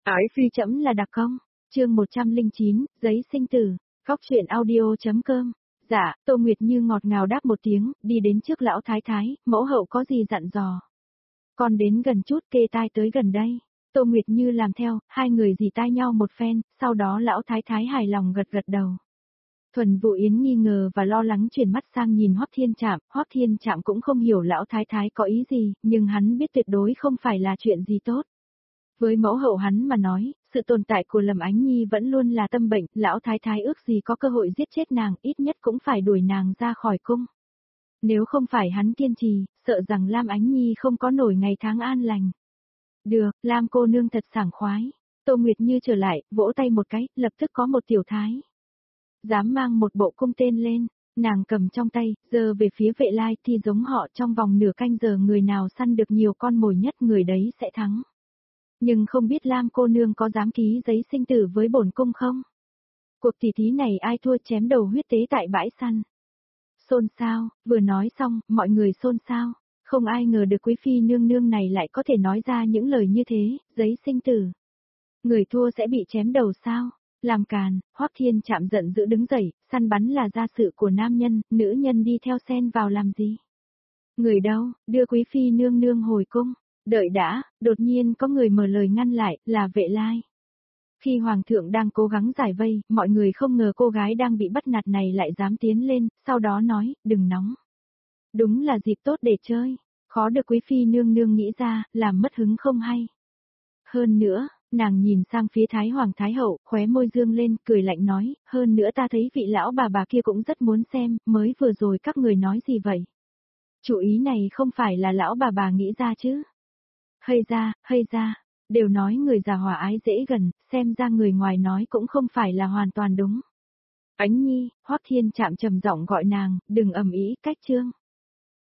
Ái phi chấm là đặc công. Chương 109, giấy sinh tử. Khóc chuyện audio.com. Dạ, Tô Nguyệt Như ngọt ngào đáp một tiếng, đi đến trước lão thái thái, mẫu hậu có gì dặn dò. Con đến gần chút, kê tai tới gần đây. Tô Nguyệt Như làm theo, hai người dì tai nhau một phen, sau đó lão thái thái hài lòng gật gật đầu. Thuần Vũ Yến nghi ngờ và lo lắng chuyển mắt sang nhìn Hoắc Thiên Trạm cũng không hiểu lão thái thái có ý gì, nhưng hắn biết tuyệt đối không phải là chuyện gì tốt. Với mẫu hậu hắn mà nói, sự tồn tại của Lâm Ánh Nhi vẫn luôn là tâm bệnh, lão thái thái ước gì có cơ hội giết chết nàng, ít nhất cũng phải đuổi nàng ra khỏi cung. Nếu không phải hắn kiên trì, sợ rằng Lam Ánh Nhi không có nổi ngày tháng an lành. Được, Lam cô nương thật sảng khoái. Tô Nguyệt Như trở lại, vỗ tay một cái, lập tức có một tiểu thái. Dám mang một bộ cung tên lên, nàng cầm trong tay, giơ về phía Vệ Lai thì giống họ trong vòng nửa canh giờ người nào săn được nhiều con mồi nhất người đấy sẽ thắng. Nhưng không biết Lam cô nương có dám ký giấy sinh tử với bổn cung không? Cuộc tỷ thí này ai thua chém đầu huyết tế tại bãi săn. Xôn xao, vừa nói xong, mọi người xôn xao. Không ai ngờ được quý phi nương nương này lại có thể nói ra những lời như thế, giấy sinh tử. Người thua sẽ bị chém đầu sao? Làm càn, Hoắc Thiên Trạm giận dữ đứng dậy, săn bắn là gia sự của nam nhân, nữ nhân đi theo xen vào làm gì? Người đâu, đưa quý phi nương nương hồi cung. Đợi đã, đột nhiên có người mở lời ngăn lại, là Vệ Lai. Khi Hoàng thượng đang cố gắng giải vây, mọi người không ngờ cô gái đang bị bắt nạt này lại dám tiến lên, sau đó nói, đừng nóng. Đúng là dịp tốt để chơi, khó được quý phi nương nương nghĩ ra, làm mất hứng không hay. Hơn nữa, nàng nhìn sang phía Thái Hoàng Thái Hậu, khóe môi dương lên, cười lạnh nói, hơn nữa ta thấy vị lão bà kia cũng rất muốn xem, mới vừa rồi các người nói gì vậy? Chủ ý này không phải là lão bà nghĩ ra chứ? Hay ra, đều nói người già hòa ái dễ gần, xem ra người ngoài nói cũng không phải là hoàn toàn đúng. Ánh Nhi, Hoắc Thiên Trạm trầm giọng gọi nàng, đừng ầm ĩ, cách chương.